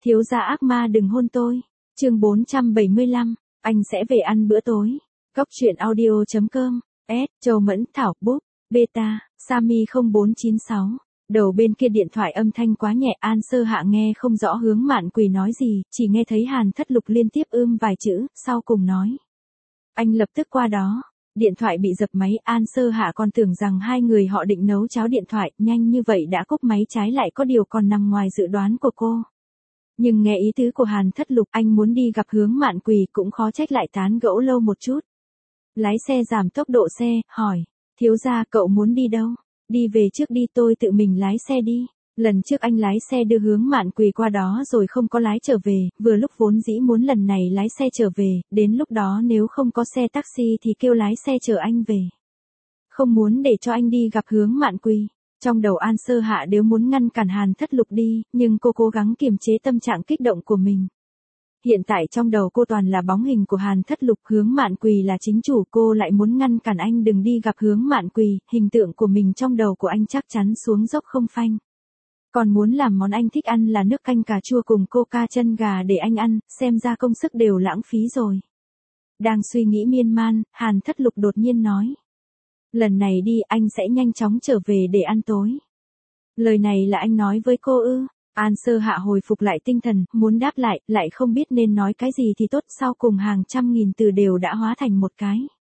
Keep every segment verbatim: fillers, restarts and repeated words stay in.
Thiếu gia ác ma đừng hôn tôi. Chương bốn trăm bảy mươi lăm, anh sẽ về ăn bữa tối. Góc truyện audio chấm com. S, Châu Mẫn, Thảo, Búp, Beta, Sammy không bốn chín sáu. Đầu bên kia điện thoại âm thanh quá nhẹ, An Sơ Hạ nghe không rõ Hướng Mạn Quỳ nói gì, chỉ nghe thấy Hàn Thất Lục liên tiếp ưm vài chữ, sau cùng nói. Anh lập tức qua đó. Điện thoại bị dập máy, An Sơ Hạ còn tưởng rằng hai người họ định nấu cháo điện thoại, nhanh như vậy đã cúp máy, trái lại có điều còn nằm ngoài dự đoán của cô. Nhưng nghe ý tứ của Hàn Thất Lục, anh muốn đi gặp Hướng Mạn Quỳ, cũng khó trách lại tán gẫu lâu một chút. Lái xe giảm tốc độ xe, hỏi, thiếu gia cậu muốn đi đâu? Đi về trước đi, tôi tự mình lái xe đi. Lần trước anh lái xe đưa Hướng Mạn Quỳ qua đó rồi không có lái trở về, vừa lúc vốn dĩ muốn lần này lái xe trở về, đến lúc đó nếu không có xe taxi thì kêu lái xe chở anh về. Không muốn để cho anh đi gặp Hướng Mạn Quỳ. Trong đầu An Sơ Hạ đều muốn ngăn cản Hàn Thất Lục đi, nhưng cô cố gắng kiềm chế tâm trạng kích động của mình. Hiện tại trong đầu cô toàn là bóng hình của Hàn Thất Lục, Hướng Mạn Quỳ là chính chủ, cô lại muốn ngăn cản anh đừng đi gặp Hướng Mạn Quỳ, hình tượng của mình trong đầu của anh chắc chắn xuống dốc không phanh. Còn muốn làm món anh thích ăn là nước canh cà chua cùng coca chân gà để anh ăn, xem ra công sức đều lãng phí rồi. Đang suy nghĩ miên man, Hàn Thất Lục đột nhiên nói. Lần này đi anh sẽ nhanh chóng trở về để ăn tối. Lời này là anh nói với cô ư? An Sơ Hạ hồi phục lại tinh thần, muốn đáp lại, lại không biết nên nói cái gì thì tốt, sau cùng hàng trăm nghìn từ đều đã hóa thành một cái.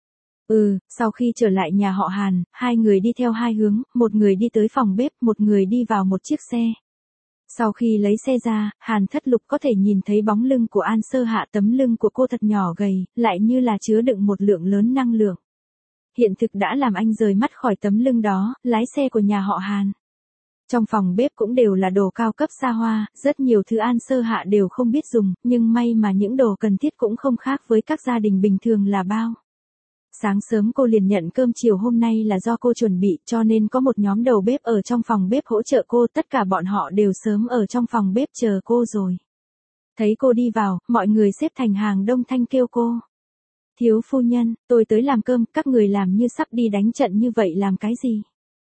Ừ, sau khi trở lại nhà họ Hàn, hai người đi theo hai hướng, một người đi tới phòng bếp, một người đi vào một chiếc xe. Sau khi lấy xe ra, Hàn Thất Lục có thể nhìn thấy bóng lưng của An Sơ Hạ, tấm lưng của cô thật nhỏ gầy, lại như là chứa đựng một lượng lớn năng lượng. Hiện thực đã làm anh rời mắt khỏi tấm lưng đó, lái xe của nhà họ Hàn. Trong phòng bếp cũng đều là đồ cao cấp xa hoa, rất nhiều thứ An Sơ Hạ đều không biết dùng, nhưng may mà những đồ cần thiết cũng không khác với các gia đình bình thường là bao. Sáng sớm cô liền nhận cơm chiều hôm nay là do cô chuẩn bị, cho nên có một nhóm đầu bếp ở trong phòng bếp hỗ trợ cô, tất cả bọn họ đều sớm ở trong phòng bếp chờ cô rồi. Thấy cô đi vào, mọi người xếp thành hàng đông thanh kêu cô. Thiếu phu nhân, tôi tới làm cơm, các người làm như sắp đi đánh trận như vậy làm cái gì?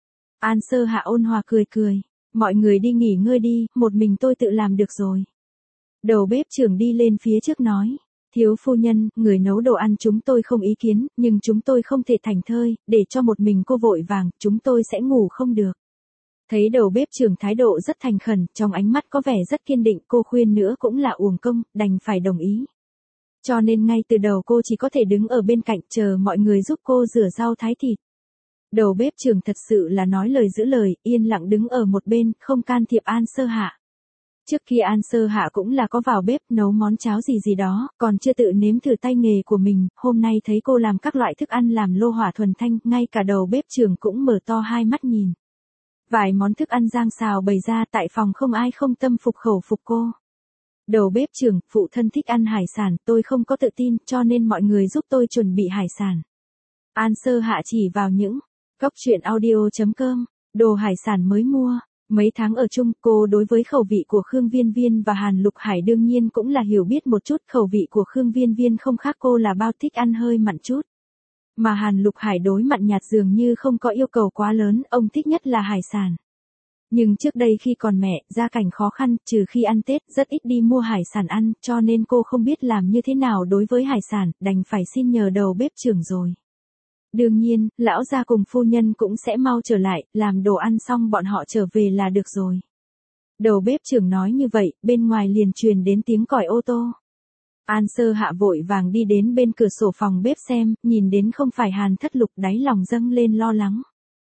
An Sơ Hạ ôn hòa cười cười, mọi người đi nghỉ ngơi đi, một mình tôi tự làm được rồi. Đầu bếp trưởng đi lên phía trước nói, thiếu phu nhân, người nấu đồ ăn chúng tôi không ý kiến, nhưng chúng tôi không thể thảnh thơi, để cho một mình cô vội vàng, chúng tôi sẽ ngủ không được. Thấy đầu bếp trưởng thái độ rất thành khẩn, trong ánh mắt có vẻ rất kiên định, cô khuyên nữa cũng là uổng công, đành phải đồng ý. Cho nên ngay từ đầu cô chỉ có thể đứng ở bên cạnh chờ mọi người giúp cô rửa rau thái thịt. Đầu bếp trưởng thật sự là nói lời giữ lời, yên lặng đứng ở một bên, không can thiệp An Sơ Hạ. Trước khi An Sơ Hạ cũng là có vào bếp nấu món cháo gì gì đó, còn chưa tự nếm thử tay nghề của mình, hôm nay thấy cô làm các loại thức ăn làm lô hỏa thuần thanh, ngay cả đầu bếp trưởng cũng mở to hai mắt nhìn. Vài món thức ăn rang xào bày ra tại phòng không ai không tâm phục khẩu phục cô. Đầu bếp trưởng, phụ thân thích ăn hải sản, tôi không có tự tin, cho nên mọi người giúp tôi chuẩn bị hải sản. An Sơ Hạ chỉ vào những góc truyện audio chấm com, đồ hải sản mới mua. Mấy tháng ở chung, cô đối với khẩu vị của Khương Viên Viên và Hàn Lục Hải đương nhiên cũng là hiểu biết một chút, khẩu vị của Khương Viên Viên không khác cô là bao, thích ăn hơi mặn chút. Mà Hàn Lục Hải đối mặn nhạt dường như không có yêu cầu quá lớn, ông thích nhất là hải sản. Nhưng trước đây khi còn mẹ, gia cảnh khó khăn, trừ khi ăn Tết, rất ít đi mua hải sản ăn, cho nên cô không biết làm như thế nào đối với hải sản, đành phải xin nhờ đầu bếp trưởng rồi. Đương nhiên, lão gia cùng phu nhân cũng sẽ mau trở lại, làm đồ ăn xong bọn họ trở về là được rồi. Đầu bếp trưởng nói như vậy, bên ngoài liền truyền đến tiếng còi ô tô. An Sơ Hạ vội vàng đi đến bên cửa sổ phòng bếp xem, nhìn đến không phải Hàn Thất Lục, đáy lòng dâng lên lo lắng.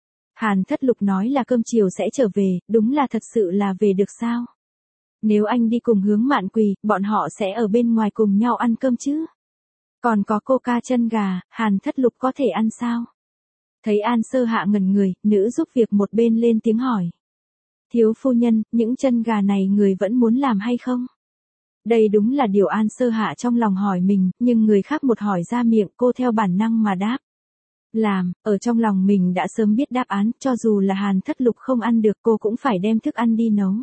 Hàn Thất Lục nói là cơm chiều sẽ trở về, đúng là thật sự là về được sao? Nếu anh đi cùng Hướng Mạn Quỳ, bọn họ sẽ ở bên ngoài cùng nhau ăn cơm chứ? Còn có coca chân gà, Hàn Thất Lục có thể ăn sao? Thấy An Sơ Hạ ngẩn người, nữ giúp việc một bên lên tiếng hỏi. Thiếu phu nhân, những chân gà này người vẫn muốn làm hay không? Đây đúng là điều An Sơ Hạ trong lòng hỏi mình, nhưng người khác một hỏi ra miệng, cô theo bản năng mà đáp. Làm, ở trong lòng mình đã sớm biết đáp án, cho dù là Hàn Thất Lục không ăn được cô cũng phải đem thức ăn đi nấu.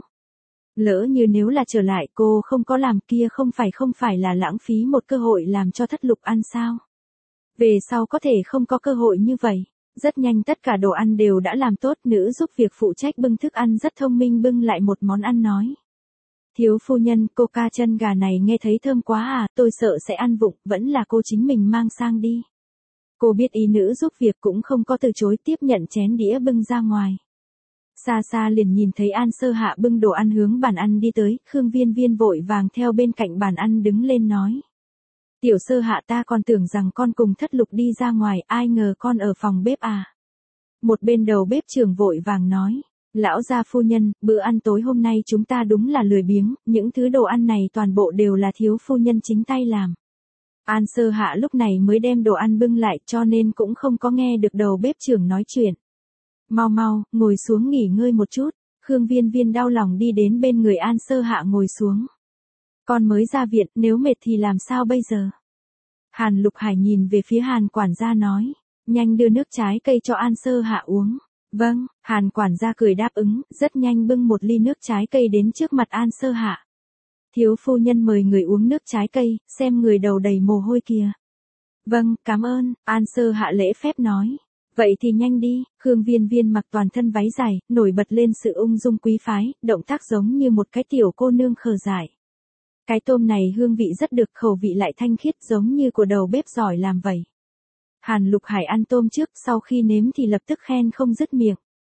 Lỡ như nếu là trở lại cô không có làm kia không phải không phải là lãng phí một cơ hội làm cho Thất Lục ăn sao. Về sau có thể không có cơ hội như vậy. Rất nhanh tất cả đồ ăn đều đã làm tốt, nữ giúp việc phụ trách bưng thức ăn rất thông minh bưng lại một món ăn nói. Thiếu phu nhân, cô ca chân gà này nghe thấy thơm quá à, tôi sợ sẽ ăn vụng, vẫn là cô chính mình mang sang đi. Cô biết ý nữ giúp việc cũng không có từ chối, tiếp nhận chén đĩa bưng ra ngoài. Xa xa liền nhìn thấy An Sơ Hạ bưng đồ ăn hướng bàn ăn đi tới, Khương Viên Viên vội vàng theo bên cạnh bàn ăn đứng lên nói. Tiểu Sơ Hạ, ta còn tưởng rằng con cùng Thất Lục đi ra ngoài, ai ngờ con ở phòng bếp à. Một bên đầu bếp trưởng vội vàng nói. Lão gia phu nhân, bữa ăn tối hôm nay chúng ta đúng là lười biếng, những thứ đồ ăn này toàn bộ đều là thiếu phu nhân chính tay làm. An Sơ Hạ lúc này mới đem đồ ăn bưng lại, cho nên cũng không có nghe được đầu bếp trưởng nói chuyện. Mau mau, ngồi xuống nghỉ ngơi một chút. Khương Viên Viên đau lòng đi đến bên người An Sơ Hạ ngồi xuống. Con mới ra viện, nếu mệt thì làm sao bây giờ? Hàn Lục Hải nhìn về phía Hàn quản gia nói, nhanh đưa nước trái cây cho An Sơ Hạ uống. Vâng, Hàn quản gia cười đáp ứng, rất nhanh bưng một ly nước trái cây đến trước mặt An Sơ Hạ. Thiếu phu nhân mời người uống nước trái cây, xem người đầu đầy mồ hôi kìa. Vâng, cảm ơn, An Sơ Hạ lễ phép nói. Vậy thì nhanh đi. Khương Viên Viên mặc toàn thân váy dài, nổi bật lên sự ung dung quý phái, động tác giống như một cái tiểu cô nương khờ dại. Cái tôm này hương vị rất được, khẩu vị lại thanh khiết giống như của đầu bếp giỏi làm vậy. Hàn Lục Hải ăn tôm trước, sau khi nếm thì lập tức khen không dứt miệng.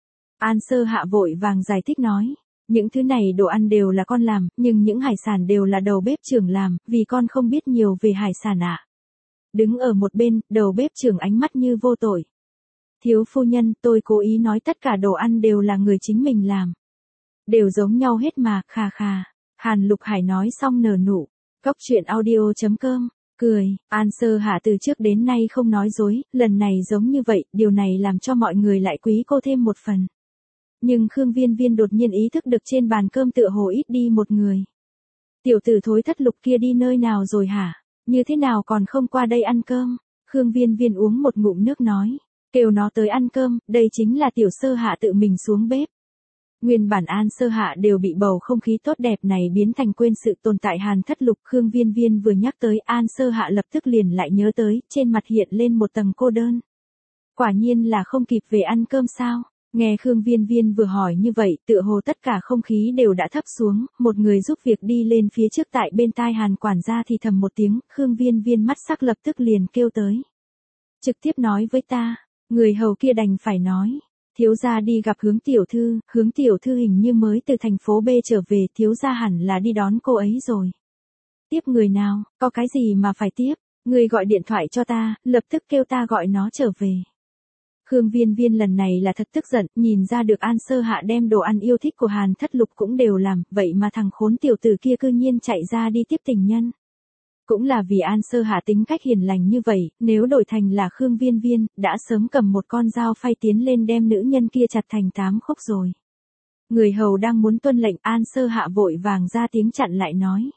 An Sơ Hạ vội vàng giải thích nói, những thứ này đồ ăn đều là con làm, nhưng những hải sản đều là đầu bếp trưởng làm, vì con không biết nhiều về hải sản ạ. À. Đứng ở một bên, đầu bếp trưởng ánh mắt như vô tội. Thiếu phu nhân, tôi cố ý nói tất cả đồ ăn đều là người chính mình làm. Đều giống nhau hết mà, khà khà. Hàn Lục Hải nói xong nở nụ. Cóc truyện audio chấm com. Cười, An Sơ Hạ từ trước đến nay không nói dối, lần này giống như vậy, điều này làm cho mọi người lại quý cô thêm một phần. Nhưng Khương Viên Viên đột nhiên ý thức được trên bàn cơm tựa hồ ít đi một người. Tiểu tử thối Thất Lục kia đi nơi nào rồi hả? Như thế nào còn không qua đây ăn cơm? Khương Viên Viên uống một ngụm nước nói, kêu nó tới ăn cơm, đây chính là Tiểu Sơ Hạ tự mình xuống bếp. Nguyên bản An Sơ Hạ đều bị bầu không khí tốt đẹp này biến thành quên sự tồn tại Hàn Thất Lục. Khương Viên Viên vừa nhắc tới An Sơ Hạ lập tức liền lại nhớ tới, trên mặt hiện lên một tầng cô đơn. Quả nhiên là không kịp về ăn cơm sao? Nghe Khương Viên Viên vừa hỏi như vậy, tựa hồ tất cả không khí đều đã thấp xuống, một người giúp việc đi lên phía trước tại bên tai Hàn quản gia thì thầm một tiếng, Khương Viên Viên mắt sắc lập tức liền kêu tới. Trực tiếp nói với ta, người hầu kia đành phải nói. Thiếu gia đi gặp Hướng tiểu thư, Hướng tiểu thư hình như mới từ thành phố B trở về, thiếu gia hẳn là đi đón cô ấy rồi. Tiếp người nào, có cái gì mà phải tiếp, người gọi điện thoại cho ta, lập tức kêu ta gọi nó trở về. Khương Viên Viên lần này là thật tức giận, nhìn ra được An Sơ Hạ đem đồ ăn yêu thích của Hàn Thất Lục cũng đều làm, vậy mà thằng khốn tiểu tử kia cư nhiên chạy ra đi tiếp tình nhân. Cũng là vì An Sơ Hạ tính cách hiền lành như vậy, nếu đổi thành là Khương Viên Viên, đã sớm cầm một con dao phay tiến lên đem nữ nhân kia chặt thành tám khúc rồi. Người hầu đang muốn tuân lệnh, An Sơ Hạ vội vàng ra tiếng chặn lại nói.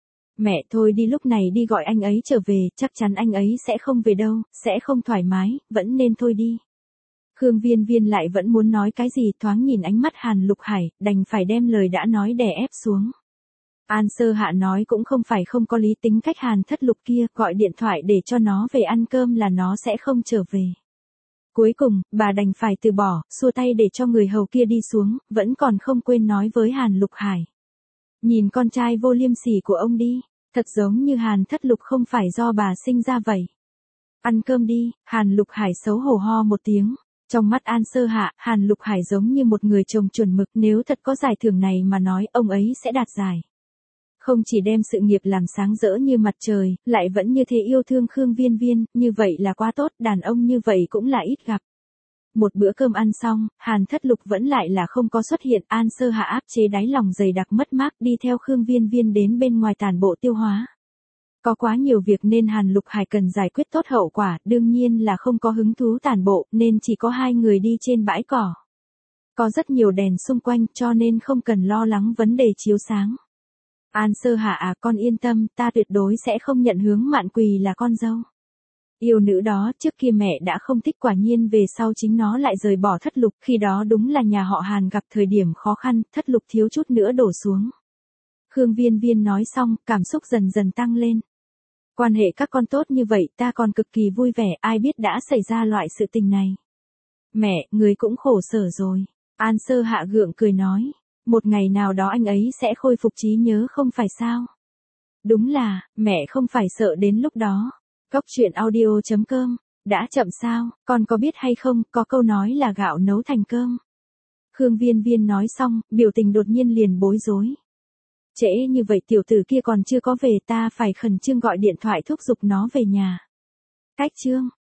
Mẹ thôi đi, lúc này đi gọi anh ấy trở về, chắc chắn anh ấy sẽ không về đâu, sẽ không thoải mái, vẫn nên thôi đi. Khương Viên Viên lại vẫn muốn nói cái gì, thoáng nhìn ánh mắt Hàn Lục Hải, đành phải đem lời đã nói đè ép xuống. An Sơ Hạ nói cũng không phải không có lý, tính cách Hàn Thất Lục kia, gọi điện thoại để cho nó về ăn cơm là nó sẽ không trở về. Cuối cùng, bà đành phải từ bỏ, xua tay để cho người hầu kia đi xuống, vẫn còn không quên nói với Hàn Lục Hải. Nhìn con trai vô liêm sỉ của ông đi, thật giống như Hàn Thất Lục không phải do bà sinh ra vậy. Ăn cơm đi, Hàn Lục Hải xấu hổ ho một tiếng. Trong mắt An Sơ Hạ, Hàn Lục Hải giống như một người chồng chuẩn mực, nếu thật có giải thưởng này mà nói, ông ấy sẽ đạt giải. Không chỉ đem sự nghiệp làm sáng rỡ như mặt trời, lại vẫn như thế yêu thương Khương Viên Viên, như vậy là quá tốt, đàn ông như vậy cũng là ít gặp. Một bữa cơm ăn xong, Hàn Thất Lục vẫn lại là không có xuất hiện, An Sơ Hạ áp chế đáy lòng dày đặc mất mát đi theo Khương Viên Viên đến bên ngoài tản bộ tiêu hóa. Có quá nhiều việc nên Hàn Lục Hải cần giải quyết tốt hậu quả, đương nhiên là không có hứng thú tản bộ, nên chỉ có hai người đi trên bãi cỏ. Có rất nhiều đèn xung quanh cho nên không cần lo lắng vấn đề chiếu sáng. An Sơ Hạ à, con yên tâm, ta tuyệt đối sẽ không nhận Hướng Mạn Quỳ là con dâu. Yêu nữ đó trước kia mẹ đã không thích, quả nhiên về sau chính nó lại rời bỏ Thất Lục, khi đó đúng là nhà họ Hàn gặp thời điểm khó khăn, Thất Lục thiếu chút nữa đổ xuống. Khương Viên Viên nói xong, cảm xúc dần dần tăng lên. Quan hệ các con tốt như vậy, ta còn cực kỳ vui vẻ, ai biết đã xảy ra loại sự tình này. Mẹ, người cũng khổ sở rồi. An Sơ Hạ gượng cười nói. Một ngày nào đó anh ấy sẽ khôi phục trí nhớ không phải sao? Đúng là, mẹ không phải sợ đến lúc đó. Cốc truyện audio chấm com. Đã chậm sao, con có biết hay không, có câu nói là gạo nấu thành cơm. Khương Viên Viên nói xong, biểu tình đột nhiên liền bối rối. Trễ như vậy tiểu tử kia còn chưa có về, ta phải khẩn trương gọi điện thoại thúc giục nó về nhà. Cách chương.